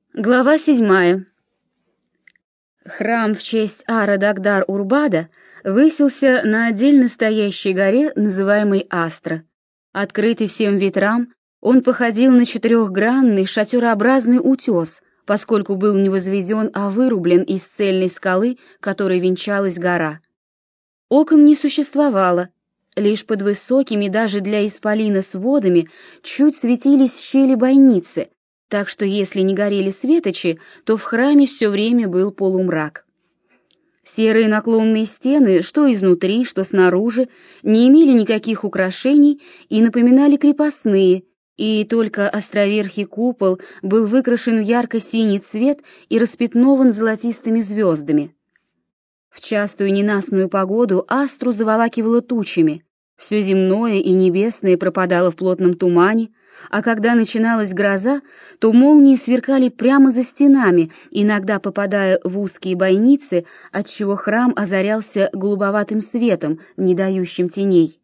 Глава 7. Храм в честь Ара-Дагдар-Урбада высился на отдельно стоящей горе, называемой Астра. Открытый всем ветрам, он походил на четырехгранный шатерообразный утес, поскольку был не возведен, а вырублен из цельной скалы, которой венчалась гора. Окон не существовало, лишь под высокими даже для исполина сводами чуть светились щели бойницы, так что если не горели светочи, то в храме все время был полумрак. Серые наклонные стены, что изнутри, что снаружи, не имели никаких украшений и напоминали крепостные, и только островерхий купол был выкрашен в ярко-синий цвет и распятнован золотистыми звездами. В частую ненастную погоду Астру заволакивало тучами, все земное и небесное пропадало в плотном тумане, а когда начиналась гроза, то молнии сверкали прямо за стенами, иногда попадая в узкие бойницы, отчего храм озарялся голубоватым светом, не дающим теней.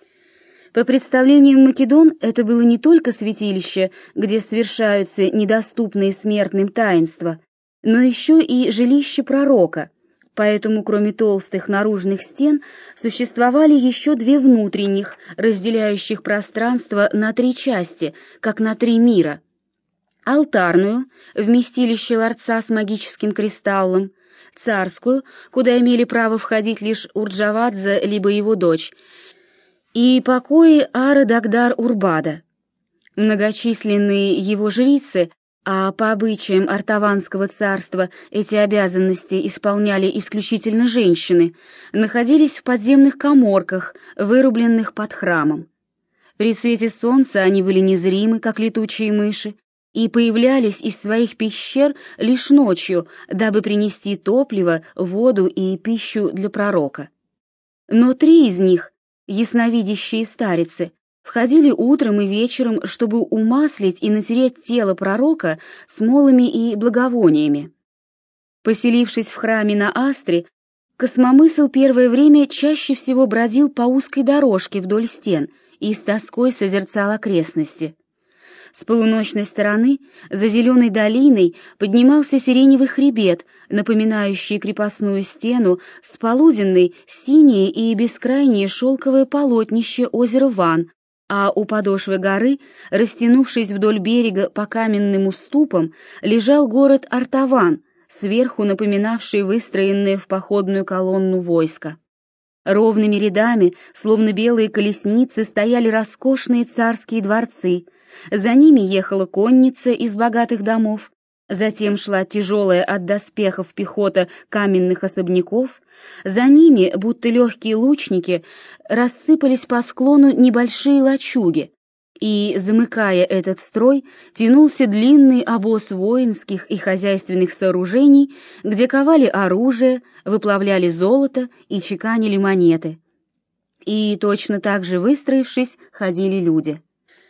По представлениям Македон, это было не только святилище, где совершаются недоступные смертным таинства, но еще и жилище пророка. Поэтому, кроме толстых наружных стен, существовали еще две внутренних, разделяющих пространство на три части, как на три мира. Алтарную, вместилище ларца с магическим кристаллом, царскую, куда имели право входить лишь Урджавадзе либо его дочь, и покои Ара-Дагдар-Урбада. Многочисленные его жрицы, а по обычаям Артаванского царства эти обязанности исполняли исключительно женщины, находились в подземных каморках, вырубленных под храмом. При свете солнца они были незримы, как летучие мыши, и появлялись из своих пещер лишь ночью, дабы принести топливо, воду и пищу для пророка. Но три из них, ясновидящие старицы, входили утром и вечером, чтобы умаслить и натереть тело пророка смолами и благовониями. Поселившись в храме на Астре, Космомысл первое время чаще всего бродил по узкой дорожке вдоль стен и с тоской созерцал окрестности. С полуночной стороны, за зеленой долиной, поднимался сиреневый хребет, напоминающий крепостную стену, с полуденной синее и бескрайнее шелковое полотнище озера Ван, а у подошвы горы, растянувшись вдоль берега по каменным уступам, лежал город Артаван, сверху напоминавший выстроенное в походную колонну войско. Ровными рядами, словно белые колесницы, стояли роскошные царские дворцы, за ними ехала конница из богатых домов, затем шла тяжелая от доспехов пехота каменных особняков, за ними, будто легкие лучники, рассыпались по склону небольшие лачуги, и, замыкая этот строй, тянулся длинный обоз воинских и хозяйственных сооружений, где ковали оружие, выплавляли золото и чеканили монеты. И точно так же выстроившись, ходили люди.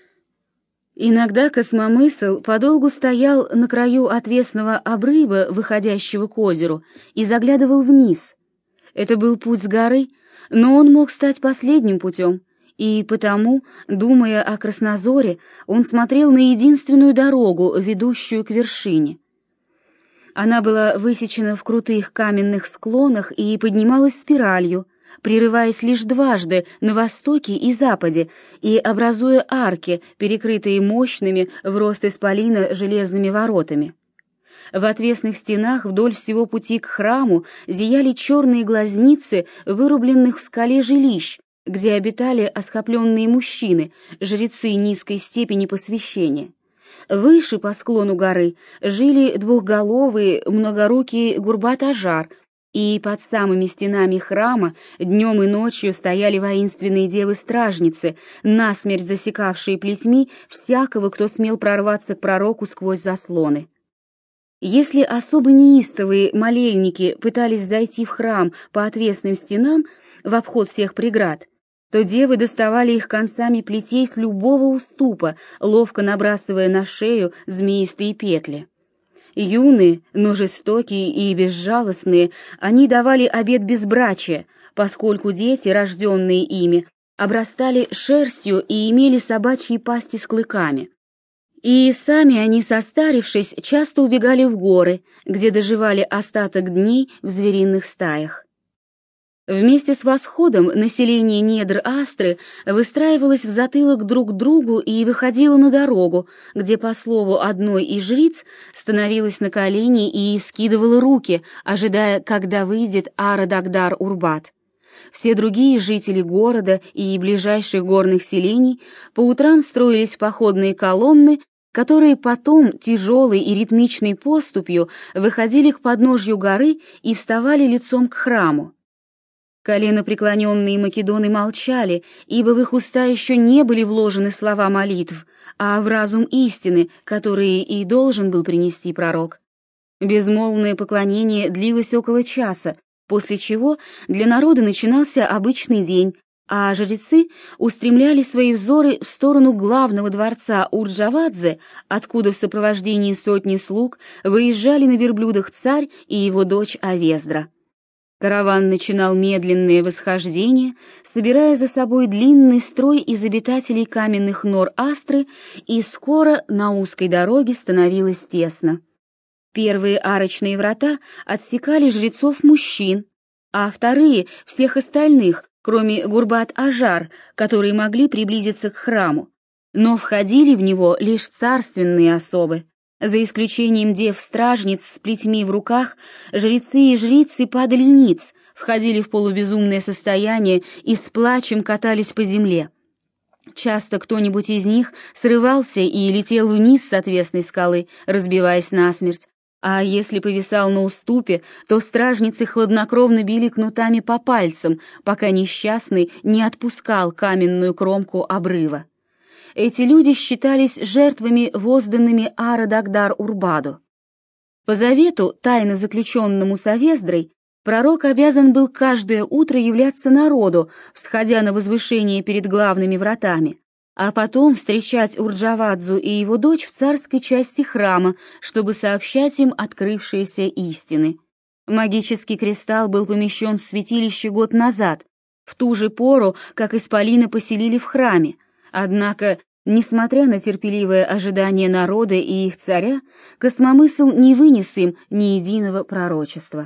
Иногда Космомысл подолгу стоял на краю отвесного обрыва, выходящего к озеру, и заглядывал вниз. Это был путь с горы, но он мог стать последним путем, и потому, думая о Краснозоре, он смотрел на единственную дорогу, ведущую к вершине. Она была высечена в крутых каменных склонах и поднималась спиралью, прерываясь лишь дважды на востоке и западе и образуя арки, перекрытые мощными в рост исполина железными воротами. В отвесных стенах вдоль всего пути к храму зияли черные глазницы вырубленных в скале жилищ, где обитали оскопленные мужчины, жрецы низкой степени посвящения. Выше по склону горы жили двухголовые, многорукие Гурбат-Ажар, и под самыми стенами храма днем и ночью стояли воинственные девы-стражницы, насмерть засекавшие плетьми всякого, кто смел прорваться к пророку сквозь заслоны. Если особо неистовые молельники пытались зайти в храм по отвесным стенам в обход всех преград, то девы доставали их концами плетей с любого уступа, ловко набрасывая на шею змеистые петли. Юные, но жестокие и безжалостные, они давали обет безбрачия, поскольку дети, рожденные ими, обрастали шерстью и имели собачьи пасти с клыками. И сами они, состарившись, часто убегали в горы, где доживали остаток дней в звериных стаях. Вместе с восходом население недр Астры выстраивалось в затылок друг к другу и выходило на дорогу, где, по слову одной из жриц, становилось на колени и вскидывало руки, ожидая, когда выйдет Ара-Дагдар-Урбат. Все другие жители города и ближайших горных селений по утрам строились походные колонны, которые потом тяжелой и ритмичной поступью выходили к подножью горы и вставали лицом к храму. Коленопреклоненные македоны молчали, ибо в их уста еще не были вложены слова молитв, а в разум истины, которые и должен был принести пророк. Безмолвное поклонение длилось около часа, после чего для народа начинался обычный день, а жрецы устремляли свои взоры в сторону главного дворца Урджавадзе, откуда в сопровождении сотни слуг выезжали на верблюдах царь и его дочь Авездра. Караван начинал медленное восхождение, собирая за собой длинный строй из обитателей каменных нор Астры, и скоро на узкой дороге становилось тесно. Первые арочные врата отсекали жрецов-мужчин, а вторые — всех остальных, кроме Гурбат-Ажар, которые могли приблизиться к храму. Но входили в него лишь царственные особы. За исключением дев-стражниц с плетьми в руках, жрецы и жрицы падали ниц, входили в полубезумное состояние и с плачем катались по земле. Часто кто-нибудь из них срывался и летел вниз с отвесной скалы, разбиваясь насмерть, а если повисал на уступе, то стражницы хладнокровно били кнутами по пальцам, пока несчастный не отпускал каменную кромку обрыва. Эти люди считались жертвами, возданными Ара-Дагдар-Урбаду. По завету, тайно заключенному с Авездрой, пророк обязан был каждое утро являться народу, всходя на возвышение перед главными вратами, а потом встречать Урджавадзу и его дочь в царской части храма, чтобы сообщать им открывшиеся истины. Магический кристалл был помещен в святилище год назад, в ту же пору, как исполины поселили в храме. Однако, несмотря на терпеливое ожидание народа и их царя, космомысл не вынес им ни единого пророчества.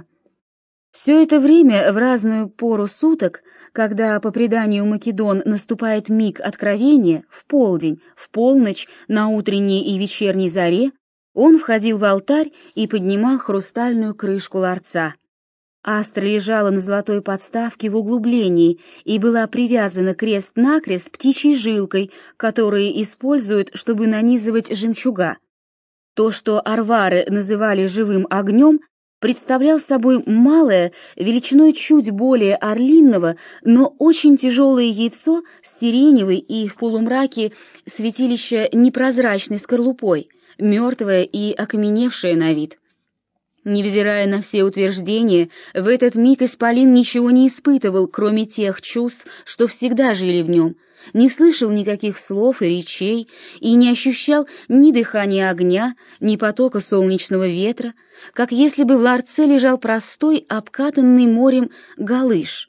Все это время, в разную пору суток, когда, по преданию Македон, наступает миг откровения, в полдень, в полночь, на утренней и вечерней заре, он входил в алтарь и поднимал хрустальную крышку ларца. Астра лежала на золотой подставке в углублении и была привязана крест-накрест птичьей жилкой, которую используют, чтобы нанизывать жемчуга. То, что арвары называли живым огнем, представлял собой малое, величиной чуть более орлиного, но очень тяжелое яйцо с сиреневой и в полумраке святилища непрозрачной скорлупой, мертвое и окаменевшее на вид. Невзирая на все утверждения, в этот миг исполин ничего не испытывал, кроме тех чувств, что всегда жили в нем, не слышал никаких слов и речей и не ощущал ни дыхания огня, ни потока солнечного ветра, как если бы в ларце лежал простой, обкатанный морем галыш.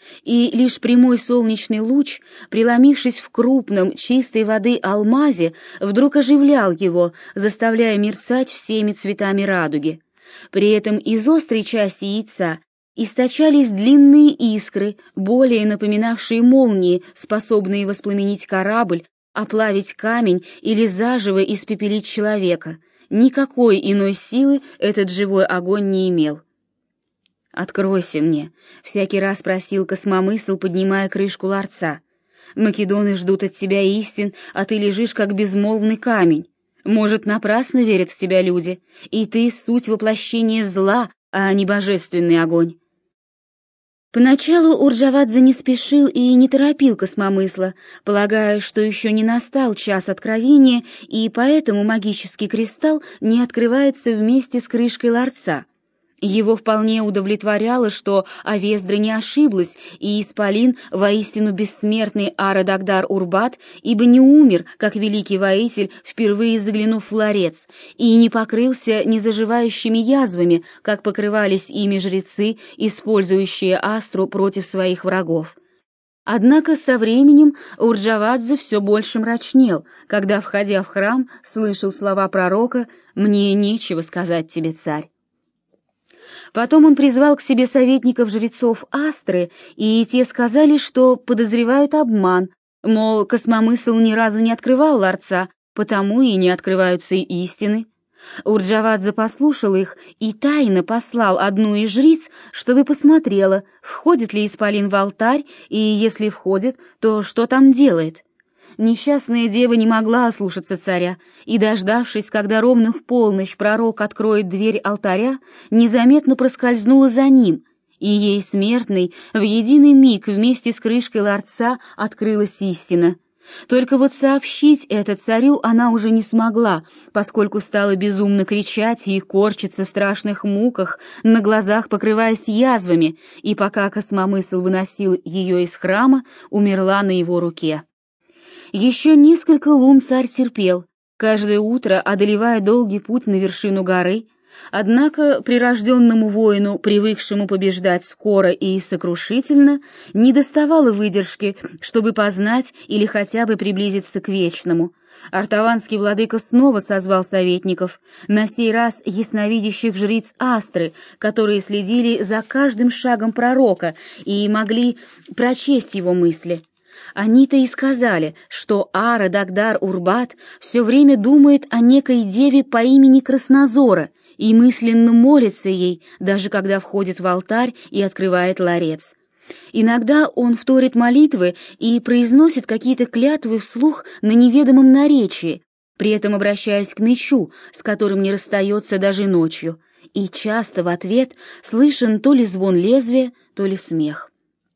И лишь прямой солнечный луч, преломившись в крупном, чистой воды алмазе, вдруг оживлял его, заставляя мерцать всеми цветами радуги. При этом из острой части яйца источались длинные искры, более напоминавшие молнии, способные воспламенить корабль, оплавить камень или заживо испепелить человека. Никакой иной силы этот живой огонь не имел. «Откройся мне», — всякий раз просил космомысл, поднимая крышку ларца. «Македоны ждут от тебя истин, а ты лежишь как безмолвный камень. Может, напрасно верят в тебя люди, и ты — суть воплощения зла, а не божественный огонь». Поначалу Урджавадзе не спешил и не торопил космомысла, полагая, что еще не настал час откровения, и поэтому магический кристалл не открывается вместе с крышкой ларца. Его вполне удовлетворяло, что Авездра не ошиблась, и исполин воистину бессмертный Ара-Дагдар-Урбат, ибо не умер, как великий воитель, впервые заглянув в ларец, и не покрылся незаживающими язвами, как покрывались ими жрецы, использующие Астру против своих врагов. Однако со временем Урджавадзе все больше мрачнел, когда, входя в храм, слышал слова пророка «Мне нечего сказать тебе, царь». Потом он призвал к себе советников-жрецов Астры, и те сказали, что подозревают обман, мол, космомысл ни разу не открывал ларца, потому и не открываются истины. Урджавадзе послушал их и тайно послал одну из жриц, чтобы посмотрела, входит ли исполин в алтарь, и если входит, то что там делает. Несчастная дева не могла ослушаться царя, и, дождавшись, когда ровно в полночь пророк откроет дверь алтаря, незаметно проскользнула за ним, и ей, смертной, в единый миг вместе с крышкой ларца открылась истина. Только вот сообщить это царю она уже не смогла, поскольку стала безумно кричать и корчиться в страшных муках, на глазах покрываясь язвами, и пока космомысл выносил ее из храма, умерла на его руке. Еще несколько лун царь терпел, каждое утро одолевая долгий путь на вершину горы, однако прирожденному воину, привыкшему побеждать скоро и сокрушительно, недоставало выдержки, чтобы познать или хотя бы приблизиться к вечному. Артаванский владыка снова созвал советников, на сей раз ясновидящих жриц Астры, которые следили за каждым шагом пророка и могли прочесть его мысли. Они-то и сказали, что Ара Дагдар Урбат все время думает о некой деве по имени Краснозора и мысленно молится ей, даже когда входит в алтарь и открывает ларец. Иногда он вторит молитвы и произносит какие-то клятвы вслух на неведомом наречии, при этом обращаясь к мечу, с которым не расстается даже ночью, и часто в ответ слышен то ли звон лезвия, то ли смех.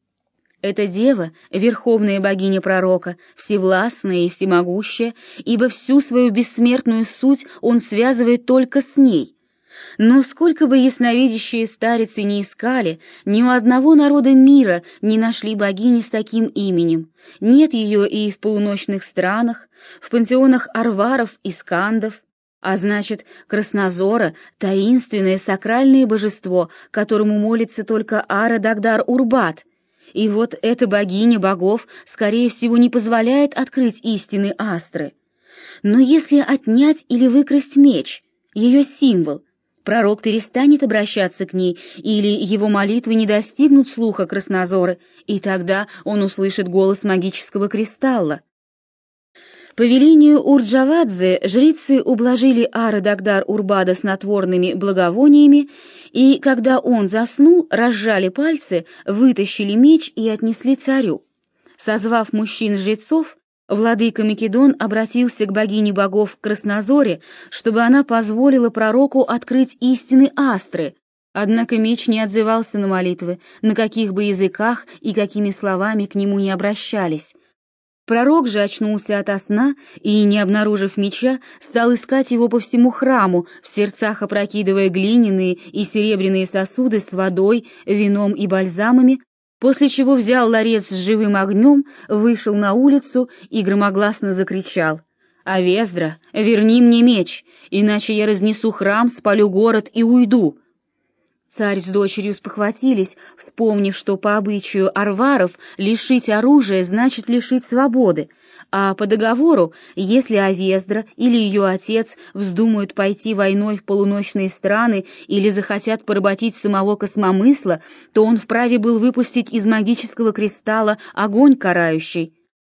Эта дева, верховная богиня пророка, всевластная и всемогущая, ибо всю свою бессмертную суть он связывает только с ней. Но сколько бы ясновидящие старицы не искали, ни у одного народа мира не нашли богини с таким именем. Нет ее и в полуночных странах, в пантеонах арваров и скандов. А значит, Краснозора — таинственное сакральное божество, которому молится только Ара Дагдар Урбат. И вот эта богиня богов, скорее всего, не позволяет открыть истины Астры. Но если отнять или выкрасть меч, ее символ, пророк перестанет обращаться к ней, или его молитвы не достигнут слуха Краснозоры, и тогда он услышит голос магического кристалла. По велению Урджавадзе жрицы ублажили Ара Дагдар Урбада снотворными благовониями, и, когда он заснул, разжали пальцы, вытащили меч и отнесли царю. Созвав мужчин-жрецов, владыка Македон обратился к богине богов Краснозоре, чтобы она позволила пророку открыть истины Астры, однако меч не отзывался на молитвы, на каких бы языках и какими словами к нему не обращались. Пророк же очнулся ото сна и, не обнаружив меча, стал искать его по всему храму, в сердцах опрокидывая глиняные и серебряные сосуды с водой, вином и бальзамами, после чего взял ларец с живым огнем, вышел на улицу и громогласно закричал: «Авездра, верни мне меч, иначе я разнесу храм, спалю город и уйду». Царь с дочерью спохватились, вспомнив, что по обычаю арваров лишить оружия значит лишить свободы, а по договору, если Авездра или ее отец вздумают пойти войной в полуночные страны или захотят поработить самого космомысла, то он вправе был выпустить из магического кристалла огонь карающий.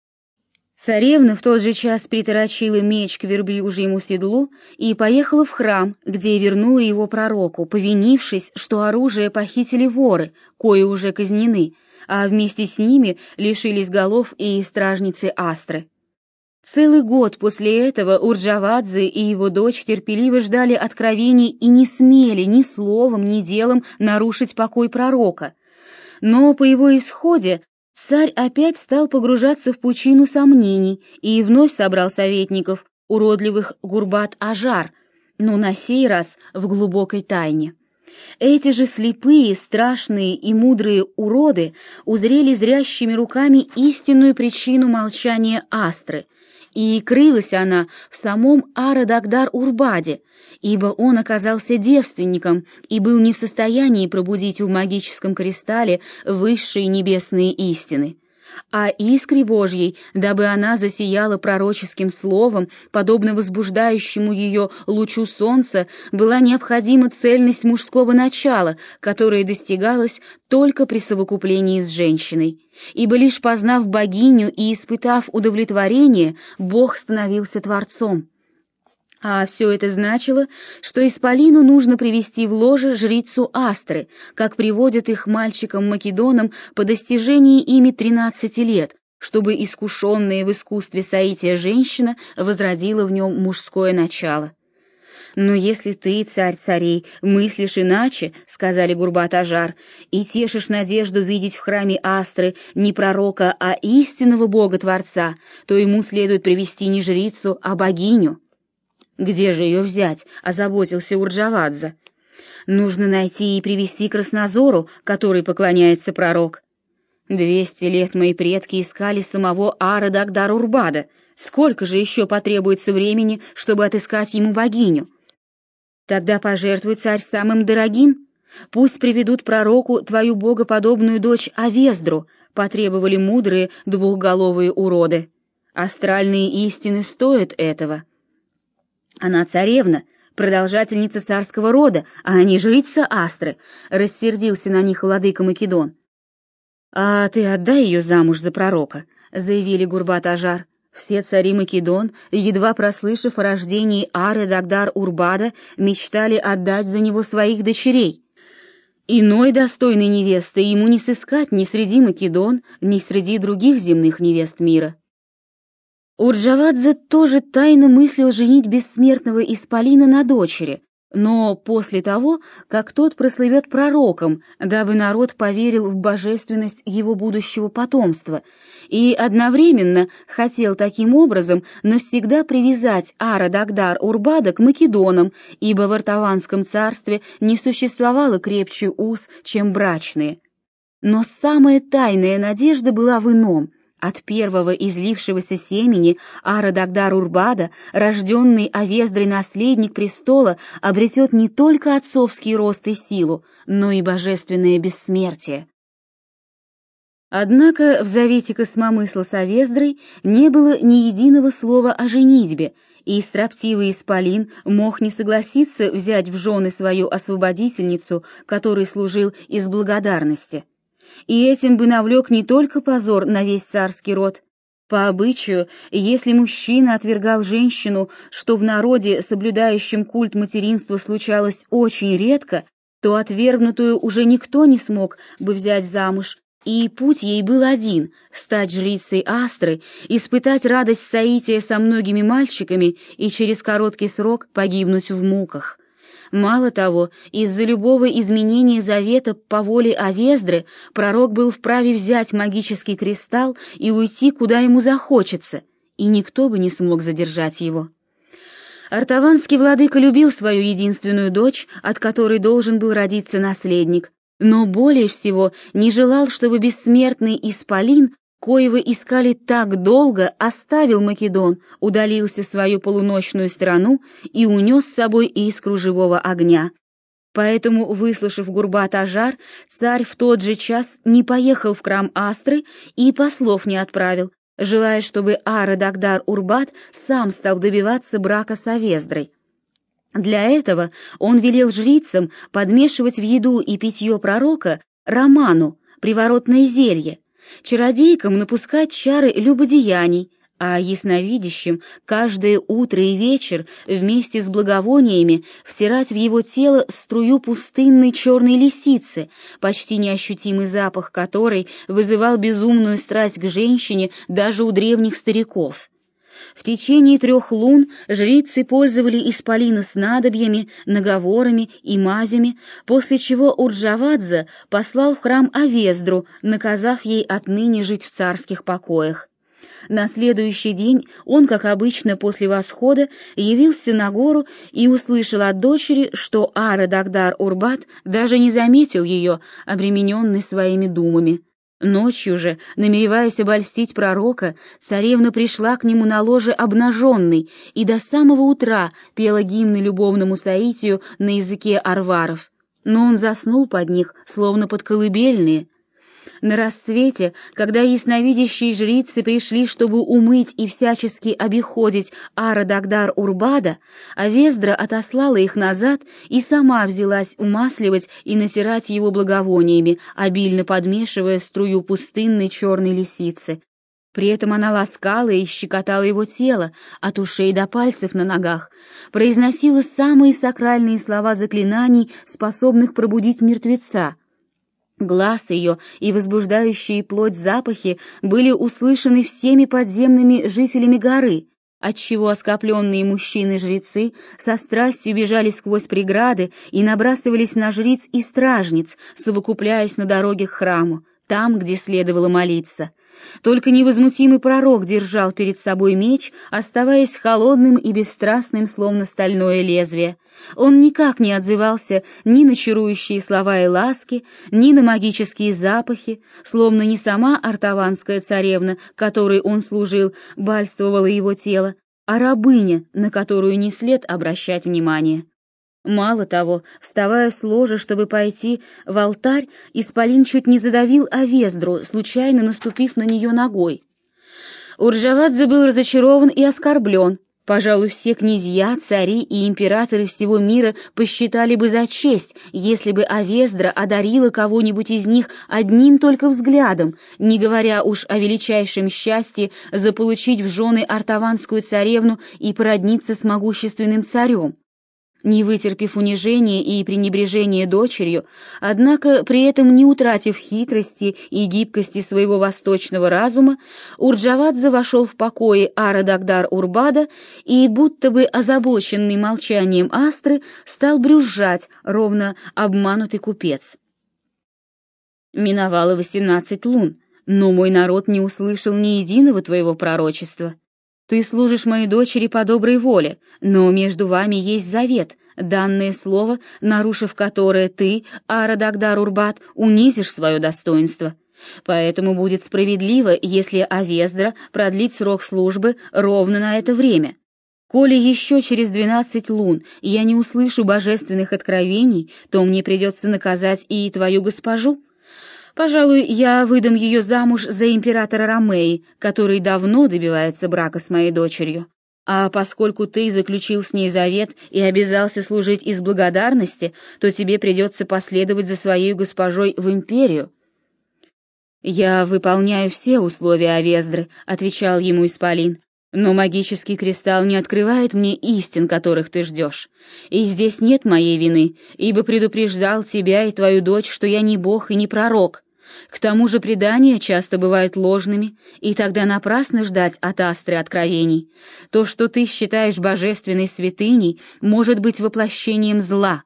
Царевна в тот же час приторочила меч к верблюжьему седлу и поехала в храм, где вернула его пророку, повинившись, что оружие похитили воры, кои уже казнены, а вместе с ними лишились голов и стражницы Астры. Целый год после этого Урджавадзе и его дочь терпеливо ждали откровений и не смели ни словом, ни делом нарушить покой пророка. Но по его исходе царь опять стал погружаться в пучину сомнений и вновь собрал советников, уродливых Гурбат-Ажар, но на сей раз в глубокой тайне. Эти же слепые, страшные и мудрые уроды узрели зрящими руками истинную причину молчания Астры, и крылась она в самом Ара Дагдар Урбаде, ибо он оказался девственником и был не в состоянии пробудить в магическом кристалле высшие небесные истины. а искре Божьей, дабы она засияла пророческим словом, подобно возбуждающему ее лучу солнца, была необходима цельность мужского начала, которая достигалась только при совокуплении с женщиной. Ибо лишь познав богиню и испытав удовлетворение, Бог становился Творцом. А все это значило, что Исполину нужно привести в ложе жрицу Астры, как приводят их мальчикам-македонам по достижении ими 13 лет, чтобы искушенная в искусстве соития женщина возродила в нем мужское начало. «Но если ты, царь царей, мыслишь иначе, — сказали Гурбат-Ажар, — и тешишь надежду видеть в храме Астры не пророка, а истинного Бога-Творца, то ему следует привести не жрицу, а богиню». «Где же ее взять?» — озаботился Урджавадзе. «Нужно найти и привести к Краснозору, который поклоняется пророк». 200 лет мои предки искали самого Ара-Дагдар-Урбада. Сколько же еще потребуется времени, чтобы отыскать ему богиню? Тогда пожертвуй, царь, самым дорогим. Пусть приведут пророку твою богоподобную дочь Авездру, потребовали мудрые двухголовые уроды. Астральные истины стоят этого. Она царевна, продолжательница царского рода, а не жрица Астры, рассердился на них владыка Македон. «А ты отдай ее замуж за пророка», — заявили Гурбат-Ажар. Все цари Македон, едва прослышав о рождении Ары-Дагдар-Урбада, мечтали отдать за него своих дочерей. Иной достойной невесты ему не сыскать ни среди Македон, ни среди других земных невест мира. Урджавадзе тоже тайно мыслил женить бессмертного Исполина на дочери, но после того, как тот прослывет пророком, дабы народ поверил в божественность его будущего потомства, и одновременно хотел таким образом навсегда привязать Ара-Дагдар-Урбада к Македонам, ибо в Артаванском царстве не существовало крепче уз, чем брачные. Но самая тайная надежда была в ином. От первого излившегося семени Ара-Дагдар-Урбада, рожденный Авездрой наследник престола, обретет не только отцовский рост и силу, но и божественное бессмертие. Однако в завете Космомысла с Авездрой не было ни единого слова о женитьбе, и строптивый Исполин мог не согласиться взять в жены свою освободительницу, которой служил из благодарности. И этим бы навлек не только позор на весь царский род. По обычаю, если мужчина отвергал женщину, что в народе, соблюдающем культ материнства, случалось очень редко, то отвергнутую уже никто не смог бы взять замуж, и путь ей был один — стать жрицей Астры, испытать радость соития со многими мальчиками и через короткий срок погибнуть в муках. Мало того, из-за любого изменения завета по воле Авездры пророк был вправе взять магический кристалл и уйти, куда ему захочется, и никто бы не смог задержать его. Артаванский владыка любил свою единственную дочь, от которой должен был родиться наследник, но более всего не желал, чтобы бессмертный Исполин, коего искали так долго, оставил Македон, удалился в свою полуночную страну и унес с собой искру живого огня. Поэтому, выслушав Гурбат-Ажар, царь в тот же час не поехал в храм Астры и послов не отправил, желая, чтобы Ара-Дагдар-Урбад сам стал добиваться брака с Авездрой. Для этого он велел жрицам подмешивать в еду и питье пророка роману, приворотное зелье, чародейкам напускать чары любодеяний, а ясновидящим каждое утро и вечер вместе с благовониями втирать в его тело струю пустынной черной лисицы, почти неощутимый запах которой вызывал безумную страсть к женщине даже у древних стариков. В течение 3 лун жрицы пользовали Исполина снадобьями, наговорами и мазями, после чего Урджавадзе послал в храм Авездру, наказав ей отныне жить в царских покоях. На следующий день он, как обычно после восхода, явился на гору и услышал от дочери, что Ара-Дагдар-Урбад даже не заметил ее, обремененный своими думами. Ночью же, намереваясь обольстить пророка, царевна пришла к нему на ложе обнаженной и до самого утра пела гимны любовному соитию на языке арваров. Но он заснул под них, словно под колыбельные. На рассвете, когда ясновидящие жрицы пришли, чтобы умыть и всячески обиходить Ара-Дагдар-Урбада, Авездра отослала их назад и сама взялась умасливать и натирать его благовониями, обильно подмешивая струю пустынной черной лисицы. При этом она ласкала и щекотала его тело, от ушей до пальцев на ногах, произносила самые сакральные слова заклинаний, способных пробудить мертвеца. Глаз ее и возбуждающие плоть запахи были услышаны всеми подземными жителями горы, отчего оскопленные мужчины-жрецы со страстью бежали сквозь преграды и набрасывались на жриц и стражниц, совокупляясь на дороге к храму, там, где следовало молиться. Только невозмутимый пророк держал перед собой меч, оставаясь холодным и бесстрастным, словно стальное лезвие. Он никак не отзывался ни на чарующие слова и ласки, ни на магические запахи, словно не сама артаванская царевна, которой он служил, бальствовала его тело, а рабыня, на которую не след обращать внимание. Мало того, вставая с ложа, чтобы пойти в алтарь, исполин чуть не задавил Авездру, случайно наступив на нее ногой. Урджавадзе был разочарован и оскорблен. Пожалуй, все князья, цари и императоры всего мира посчитали бы за честь, если бы Авездра одарила кого-нибудь из них одним только взглядом, не говоря уж о величайшем счастье заполучить в жены артаванскую царевну и породниться с могущественным царем. Не вытерпев унижения и пренебрежения дочерью, однако при этом не утратив хитрости и гибкости своего восточного разума, Урджавадзе вошел в покои Ара-Дагдар-Урбада и, будто бы озабоченный молчанием Астры, стал брюзжать, ровно обманутый купец. Миновало 18 лун, но мой народ не услышал ни единого твоего пророчества. Ты служишь моей дочери по доброй воле, но между вами есть завет, данное слово, нарушив которое ты, Ара-Дагдар-Урбад, унизишь свое достоинство. Поэтому будет справедливо, если Авездра продлит срок службы ровно на это время. Коли еще через 12 лун я не услышу божественных откровений, то мне придется наказать и твою госпожу. Пожалуй, я выдам ее замуж за императора Ромеи, который давно добивается брака с моей дочерью. А поскольку ты заключил с ней завет и обязался служить из благодарности, то тебе придется последовать за своей госпожой в империю». «Я выполняю все условия Авездры», — отвечал ему исполин, «но магический кристалл не открывает мне истин, которых ты ждешь. И здесь нет моей вины, ибо предупреждал тебя и твою дочь, что я не бог и не пророк. К тому же предания часто бывают ложными, и тогда напрасно ждать от Астры откровений. То, что ты считаешь божественной святыней, может быть воплощением зла».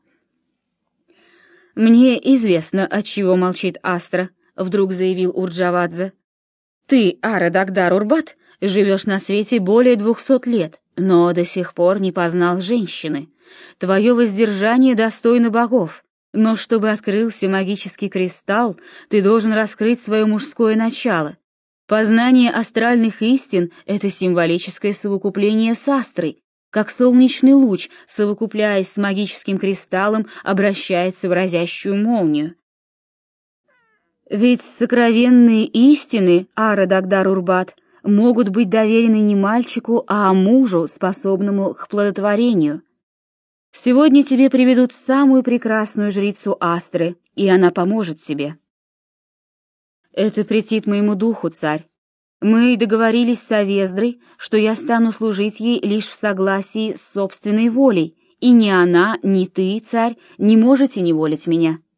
«Мне известно, отчего молчит Астра», — вдруг заявил Урджавадзе. «Ты, Ара-Дагдар-Урбад, живешь на свете более 200 лет, но до сих пор не познал женщины. Твое воздержание достойно богов. Но чтобы открылся магический кристалл, ты должен раскрыть свое мужское начало. Познание астральных истин — это символическое совокупление с Астрой, как солнечный луч, совокупляясь с магическим кристаллом, обращается в разящую молнию. Ведь сокровенные истины, Ара-Дагдар-Урбад, могут быть доверены не мальчику, а мужу, способному к плодотворению. Сегодня тебе приведут самую прекрасную жрицу Астры, и она поможет тебе». «Это претит моему духу, царь. Мы договорились с Авездрой, что я стану служить ей лишь в согласии с собственной волей, и ни она, ни ты, царь, не можете неволить меня.